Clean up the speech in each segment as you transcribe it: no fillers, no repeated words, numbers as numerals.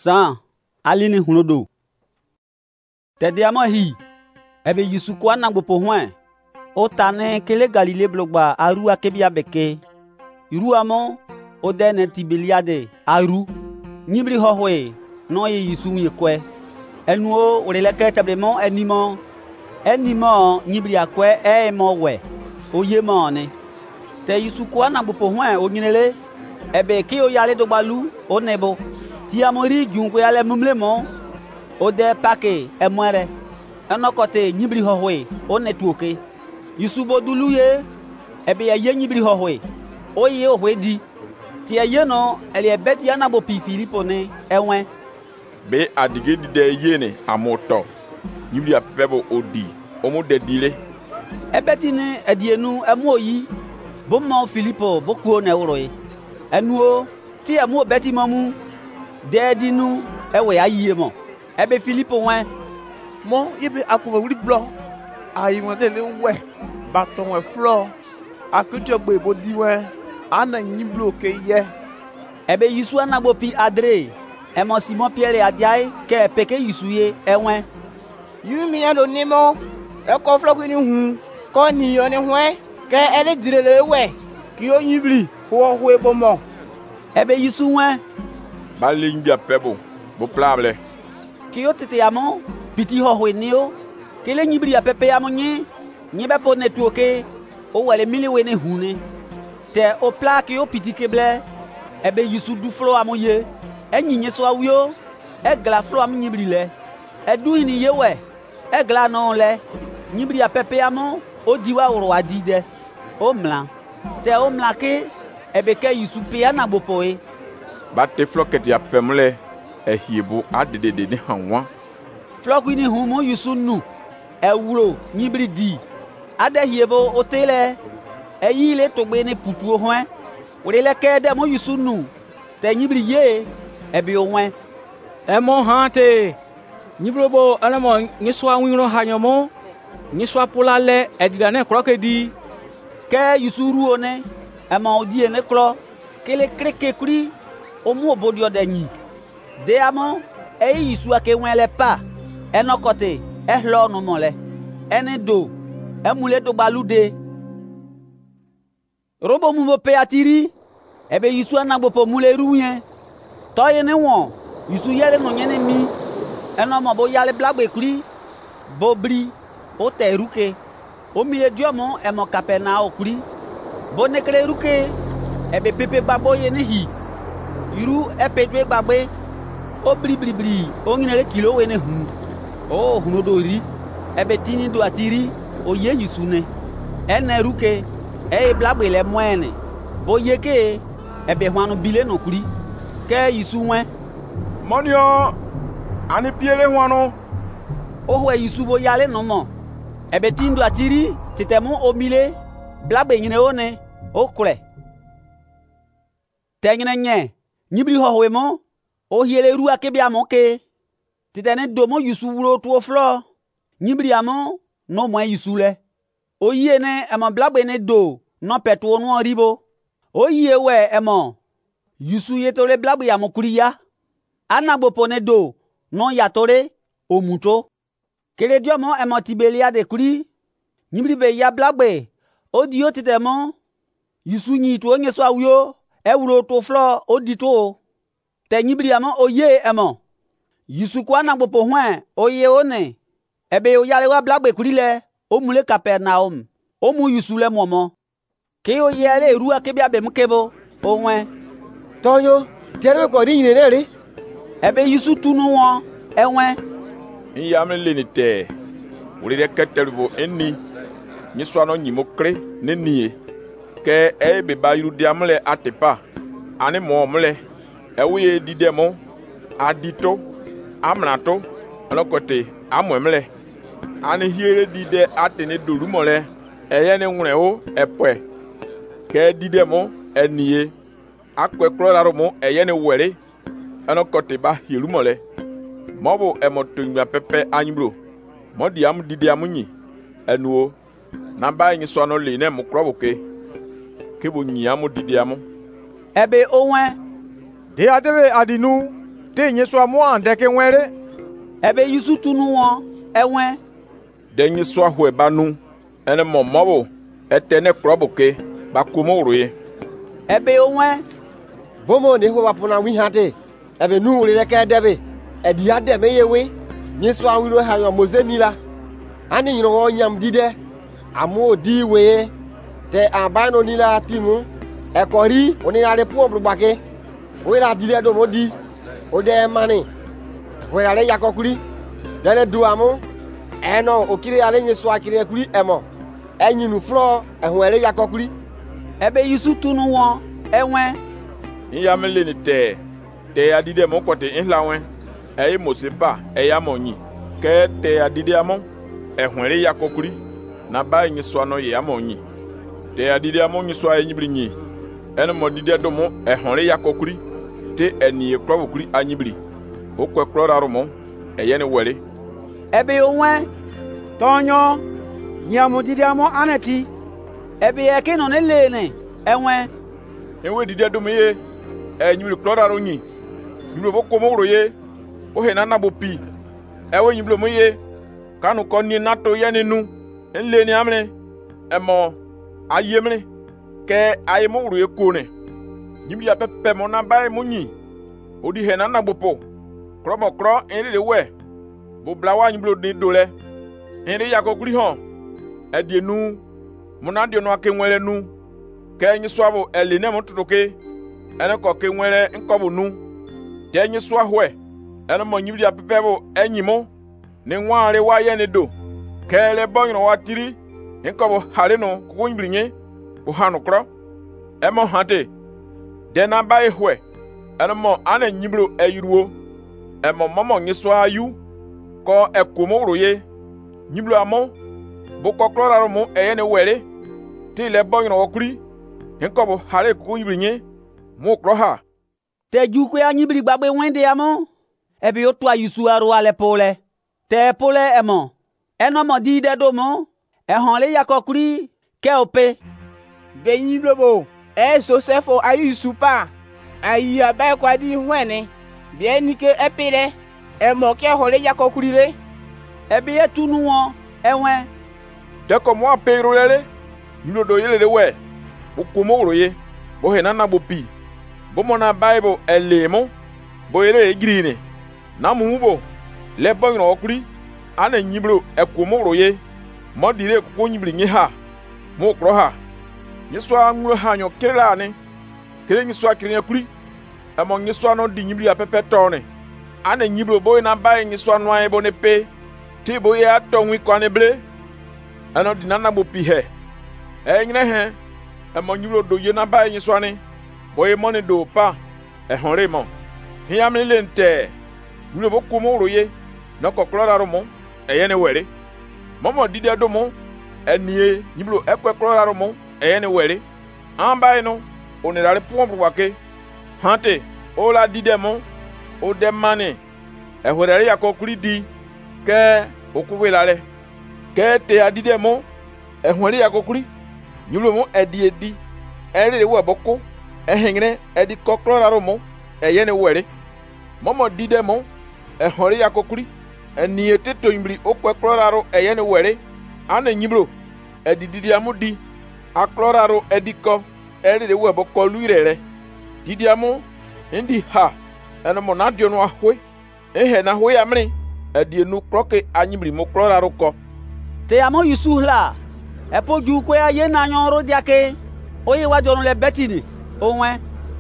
San alini hunodo. Tediamo hi. Ebe Yesu kwa nangbopo hwen. O tane kele Galilée blogba aru akebia beke. Iru amo o dene Tibeliade aru. Nyibri hohwe no ye Yesu yekwe. Enuo oreleke tablement enimo nyibri akwe mo we. Oye mo ne. Te Yesu kwa nangbopo hwen o nyinele. Ebe ki o yale dogbalu o nebo. Ti amori junkwe yale mumlemo. O de pake emwere. Enokote nyibri hohwe o netuoke. Yesu bodulu ye. Ebe ye nyibri hohwe. O ye ohwe di. Ti ye no ele beti anabo pi Filipo ne enwe. Be adige di de ye ne amoto. Nyibri apebo odi. Omo de dile. Ebeti ne edienu emu oyi. Bomo Filipo bokuo ne uroi. Enuo ti emu beti mamu. De dinu ewe ayiye mo. Ebe Filipo wen. Mo yebe akuwe wuri blo. Ayi won le we. Baton we flo. Akujo gbe bo di wen. Ana nyiblo ke ye. Ebe Yesu anagbo pi adre. Emo Simon Pierre adiai ke peke Yesu ye enwen. Yu mi ado nimo. E ko flo ku ni hu. Ko ni yo ni hwen. Ke ele direle we. Ki o nyibli. Ho ho e bomo. Ebe Yesu wen. Bali ndia pebo. Bo plable. Ki o tete amo. Piti ho ho nio. Kele nyibri apepe amo nyi. Nyibe po netuoke. O wale mili we ne hune. Te o pla ki o piti keble. Ebe Yesu du flo amo ye. Enyi nye so awio. E gla flo am nyibri le. E du ini ye we. E gla non le. Nyibri apepe amo. O diwa oro adide. O mla. Te o mla ke. Ebe ke Yesu pe anagbopo e. Ba te flo ket ya pemle. E hiebo adede ne hanwa. Flo ku ni humo Yesu nu. E wuro nyibri di. Ade hiebo o tele. E yile togbe ne putu hwen. Orele ke de mo Yesu nu. Te nyibri ye. Ebe o hwen. E mo hante. Nyibrobo anamo nyiswa winro hanyomo. Nyiswa polale edida ne kroke di. Ke Yesu ru one. E mo odi ne kro. Kele kreke kuri. O mu obodio de nyi. De amo e Yesu ake wen le pa. Enokote e hlo no mo le. Ene do. E mule do balude. Robo mu mo pe atiri. Ebe Yesu anagbopo mule ruyen. To ye ne won. Yesu yele no nyene mi. Eno mo bo yale blagbe kuri. Bo bri. O te ruke. O mi ediomo e mo kapena okuri. Bo nekre ruke. Ebe pepe babo ye ne hi. Iru e pedwe gbagbe. O bri. O nginele kilo we ne hu. O hunodo ri. Ebe tini do atiri. O ye Yesu ne. Ene ruke. E blagbe le moene. Bo yeke. Ebe hwanu bile no kuri. Ke Yesu wen. Monio. Ani piele hwanu. O hwe Yesu bo yale no mo. Ebe tindo atiri. Titemu o mile. Blagbe nyine one. O kure. Tenyine nye. Nyibri ho hwe mo. O hiele ru akebia mo ke. Titene do mo Yesu wuro tuo flo. Nyibri amo. No mo Yesu le. O yie ne emo blagbe ne do. No petuo no ribo. O yie we emo. Yesu yetole blagbe amo kuri ya. Anagbopo ne do. No yatore. O muto. Kele diomo emo Tibeliade kuri. Nyibri be ya blagbe. O dio titemo. Yesu nyi tuo nye so awio. E wuro to flo o dito. Te nyibri amo o ye emo. Yesu kwa anagbopo hwen. O ye one. Ebe o yale wa blagbe kuri le. O mule Kapernaum. O mu Yesu le momo. Ke o yele ru akebia be mkebo. O hwen. Tonyo. Tiere ko ri nyine re. Ebe Yesu tunu won. Enwen. Nyamle le ni te. Wuri de keterubo eni. Nyiswa no nyimokre ne nie. Ke e be ba yuru diamle atepa. Ani mo mle. E wuye didemo. Adito. Amnato. Alokote amwemle. Ani hiere dide atene dorumole. Eye ne nwure o epwe. Ke didemo enie. Akwe kloraro mo eye ne were. Alokote ba hirumole. Mobo emotunya pepe anyibro. Modi am dide amunyi. Enuo. Namba yin so no le ne mukroboke. Kebo nyi am dide am. Ebe owen. De adebe adinu. Te nyeswa mo andeke nwere. Ebe Yesu tunu won enwe. De nyeswa hwe banu ene momobo etene kroboke bakomoroye. Ebe onwe. Bomo ne ho wapona wi hate. Ebe nu re ke debe. Edi ade me yewe. Nyeswa wi lo ha yo mozenila. Ani nyino wo nyam dide. Amo di we. Te abano nila timu. Ekori oni na re pu obrubake. We la dide do modi. Ode mani. We la yakokuri. Dene duamo. Eno okiri ale nyeswa akiri kuri emo. Enyinu flo ehun yakokuri. Ebe Yesu tunu won enwe. Nyamele ni te adide mo kote inlawen. Eye Moseba eya monyi. Ke te adide amon ehun yakokuri. Na ba nyeswa no ye amonyi. Te adide amon nyeswa enyibri nyi. Eno modide do mo ehun yakokuri. Te eni ekrobukuri anyibri. Okwe kloraro mo eye ne were. Ebe onwe tonyo nyamudide amo aneti. Ebe eke no ne lene enwe. Enwe dide do me nyibri kloraro nyi. Nyibri bokomoro ye. O he na bopi. Ewe nyibri mo ye. Kanu konni nato ye nenu. Enle ni amne. Emo ayemne. Ke ayemo ru ekone. Nyibri apepe mo na bae mo nyi. Odi he na bopo. Kromo kro enri de we. Bo blawa nyiblo ni dole. Enri yakokuri hon. Edienu munadio no akenwele nu. Ke nyi swabo eline mo tutoke. Ene ko kenwele nkobo nu. De nyi swa hwe. Ene mo nyibli apepebo enyimo. Ne nwaare wa ye ne do. Ke le bonyo watiri. Nkobo hare no ko nyiblinye. Bo hanu kro. Emo hante. De na bae hwe. Ene mo ane nyiblo eyuruo. Emo momo nyiswa ayu. Ko ekomo roye. Nyiblo amo. Boko kloraro mo eye ne were. Ti le bonyo no okuri. Nkobo hare ko nyiblinye. Mo kloha. Te juku ya nyibli gbagbe wende amo. Ebe otwa Yesu aro ale pole. Te pole emo. Eno mo di de do mo. Ehon le yakokuri ke ope. Be nyiblo bo. Sosefo ayu Yesu pa. Ayi abai kwa di hwene. Bien nike epire. Emo ke hole yakokuri re. Ebe etunu won enwe. Deko mo apero lele. Nyiblo do yele de we. Bokomoro ye. Bo he na bopi. Bo mo na Bible elemo. Bo yele egrine. Na mumubo. Le bonyo okuri. Ana nyiblo ekomoro ye. Mo dire ko nyibli nyi ha. Mo kro ha. Nyiswa nguro ha nyo kirela ni. Kire nyiswa kire kuri. Emo nyiswa no di nyibli apepe tone. Ana nyiblo boy na bae nyiswa no aye bone pe. Ti boy ya tonwi kwane ble. Ano di nana bo pi he. Nyine he. Emo nyiblo do ye na bae nyiswa ni. Boy money do pa. Honre mo. Hiyamle lente. Nyiblo bo komoro ye. No kokloraro mo. Eye ne were. Momo dide do mo. Enie nyiblo ekwe kloraro mo. Eye ne were. Ambae no. Onirare puombu wake. Hante. Ola dide mo. O de mane. Ehwerere yakokuri di. Ke okuwe lale. Ke te adide mo. Ehwerere yakokuri. Nyiblo mo edi. Ere we boko. Ehengre edi kokloraro mo. Eye ne were. Momo dide mo. Ehwerere yakokuri. Enie teto nyibli okwe kloraro eye ne were. Ane nyiblo. Edi didi amudi. Akloraro ediko. Ere we boko luirere. Didi amu. Indi ha. Eno mo na dio no ahwe. Ehe na hwe amri. Edi enu kroke anyibli mo kloraro ko. Te amo Yesu la. Epo juku ya ye na nyoro diake. Oye wa jonu le betini. Onwe.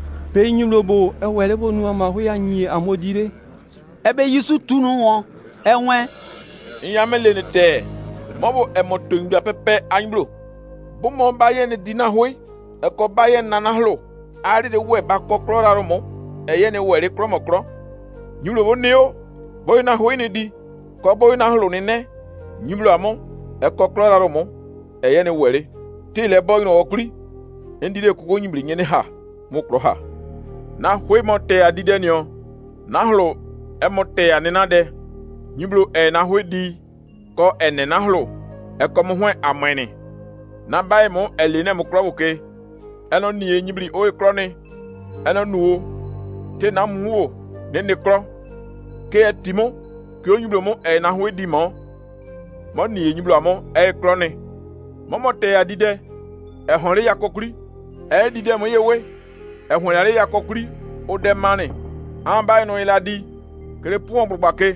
Pe nyiblo bo ewele bo nu ama hwe anyi amodire. Ebe Yesu tunu won enwe. Nyamele ni te. Mobo emoto ngba pepe anyiblo. Bo mo ba ye ni dina hwe. Eko ba ye nanahlo. Ari de we ba ko kloraro mo. Eye ne were kromo kro. Nyiblo bo neo. Boy na hwe ni di. Ko boy na hlo ni ne. Nyiblo amo. Eko kloraro mo. Eye ne were. Ti le boy no okuri. Endire kuko nyibli nyene ha. Mo kro ha. Na hwe mo te adide nyo. Na hlo emo te aninade. Nyiblo na hwe di. Ko ene na hlo. Eko mo hwe amene. Na bae mo eline mo kro buke. Eno ni nyibli o ekrone. Eno nuo. Te na muo. ne kro ke etimo ke onyublo mo e na ho di mo ni enyublo mo e kro ni mo te adide e honre yakokuri e dide mo yewe e honre yakokuri o de mane an ba no iladi kere puon bugbake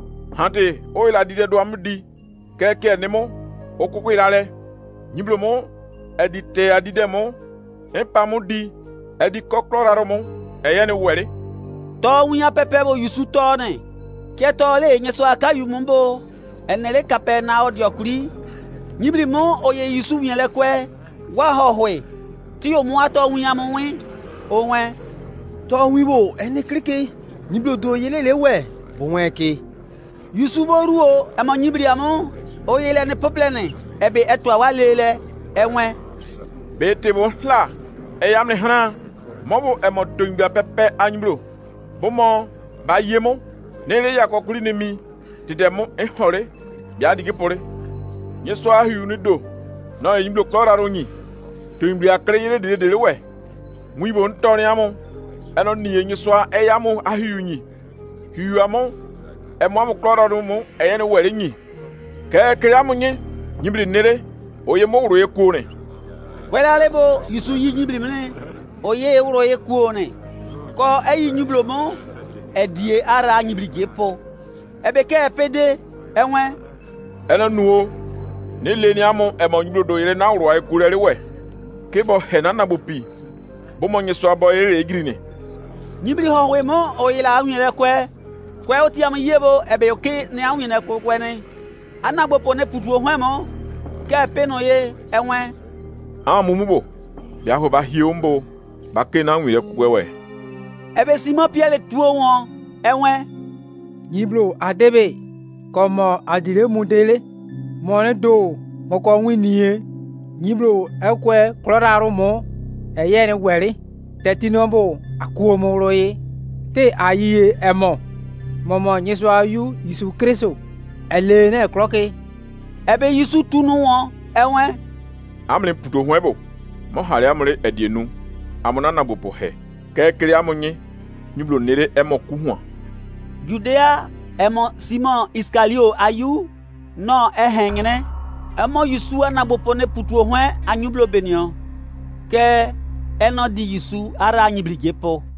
hante o iladi de do amdi keke ni mo okoko ilale nyublo mo e di te adide mo e pa mo di e di kokro raro mo e ye ni were to winya pepe bo yusu to ne ke to le nyeso aka yu mumbo enele kape na odiokuri nyibli mo oye yusu winya le kwe wa hohwe ti o mu ato winya mo wi o wen to wibo ene krike nyiblo do yelele we bo wen ke yusu bo ruo e mo nyibli amo oye le ne pople ne ebe eto wa lele e wen bete bo la e yam ne hana mo bo e mo tungba pepe anyiblo bo mo ba yemo ne le yakokuri ne mi tidemo e hore bia digi pore nyeso ahu ni do na yimlo klora ronyi to yimlo akre yele de we mu ibo ntori amo eno ni nyeso e yamo ahu nyi hu amo e mo am klora ro mu e ye ne were nyi ke kre amo nyi nyimli nere oye mo woro ekuo ne kwela lebo yusu yi nyibli mne oye woro ekuo ne ko ayi nyiblo mo edie ara nyibli jepo ebe ke pede enwe ena nuo ne le ni amo e mo nyiblo do yire na woro ekuo re we ke bo hena na bo pi bo mo nyeso abo yire egiri ne nyibli ho we mo oye la awire kwe oti am yebo ebe oke ne awire kwe ne anagbo po ne pudu ohwe mo ke pe no ye enwe amumubo bia ho ba hiombo ba ke na nwire kwewe ebe simo piele tuo won enwe nyiblo adebe komo adire mudele mone do moko winie nyiblo ekwe kloraro mo eye ne were tetinombo akuomo roye te ayiye emo momo nyiso ayu Yesu Kristo ele ne kloke ebe Yesu tunu won enwe amle puto hwebo mo hare amre edienu amona na bopo he kekere amonye nyiblo nere emo kuhua Judea emo Simon Iskalio ayu no ehengene emo Yesu na bopo ne puto hwe anyublo benio ke eno di Yesu ara anyibli jepo